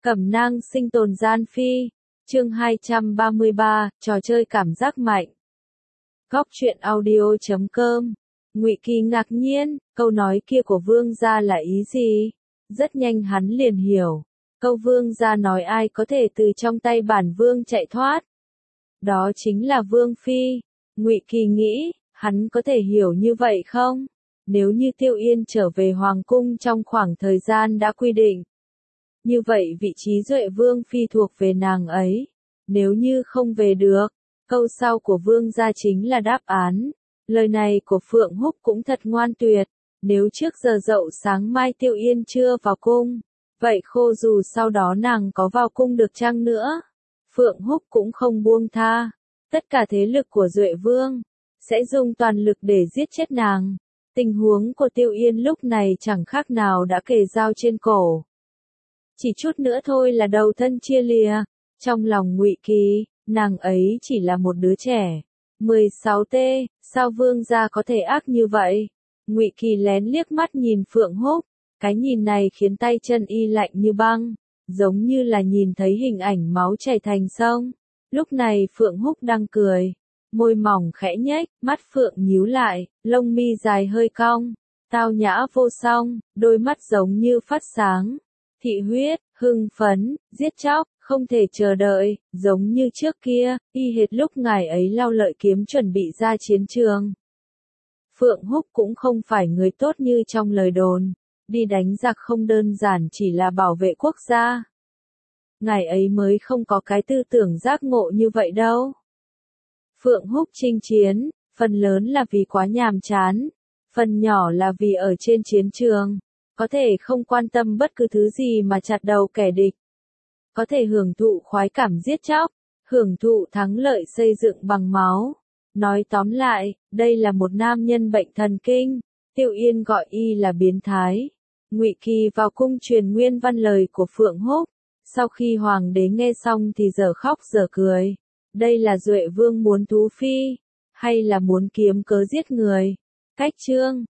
Cẩm nang sinh tồn gian phi. Chương 233, trò chơi cảm giác mạnh. Góc truyện audio.com. Ngụy Kỳ ngạc nhiên, câu nói kia của vương gia là ý gì? Rất nhanh hắn liền hiểu. Câu vương gia nói ai có thể từ trong tay bản vương chạy thoát. Đó chính là vương phi. Ngụy Kỳ nghĩ, hắn có thể hiểu như vậy không? Nếu như Tiêu Yên trở về hoàng cung trong khoảng thời gian đã quy định. Như vậy vị trí Duệ vương phi thuộc về nàng ấy. Nếu như không về được, câu sau của vương gia chính là đáp án. Lời này của Phượng Húc cũng thật ngoan tuyệt. Nếu trước giờ dậu sáng mai Tiêu Yên chưa vào cung, vậy khô dù sau đó nàng có vào cung được chăng nữa, Phượng Húc cũng không buông tha. Tất cả thế lực của Duệ vương sẽ dùng toàn lực để giết chết nàng. Tình huống của Tiêu Yên lúc này chẳng khác nào đã kề dao trên cổ. Chỉ chút nữa thôi là đầu thân chia lìa. Trong lòng Ngụy Kỳ, nàng ấy chỉ là một đứa trẻ. 16T, sao vương gia có thể ác như vậy? Ngụy Kỳ lén liếc mắt nhìn Phượng Húc, cái nhìn này khiến tay chân y lạnh như băng, giống như là nhìn thấy hình ảnh máu chảy thành sông. Lúc này Phượng Húc đang cười, môi mỏng khẽ nhếch, mắt Phượng nhíu lại, lông mi dài hơi cong, tao nhã vô song, đôi mắt giống như phát sáng. Thị huyết, hưng phấn, giết chóc, không thể chờ đợi, giống như trước kia, y hệt lúc ngài ấy lao lợi kiếm chuẩn bị ra chiến trường. Phượng Húc cũng không phải người tốt như trong lời đồn, đi đánh giặc không đơn giản chỉ là bảo vệ quốc gia. Ngài ấy mới không có cái tư tưởng giác ngộ như vậy đâu. Phượng Húc chinh chiến, phần lớn là vì quá nhàm chán, phần nhỏ là vì ở trên chiến trường, có thể không quan tâm bất cứ thứ gì mà chặt đầu kẻ địch. Có thể hưởng thụ khoái cảm giết chóc, hưởng thụ thắng lợi xây dựng bằng máu. Nói tóm lại, đây là một nam nhân bệnh thần kinh. Tiêu Yên gọi y là biến thái. Ngụy Kỳ vào cung truyền nguyên văn lời của Phượng Húc. Sau khi hoàng đế nghe xong thì dở khóc dở cười. Đây là Duệ vương muốn thú phi, hay là muốn kiếm cớ giết người? Cách chương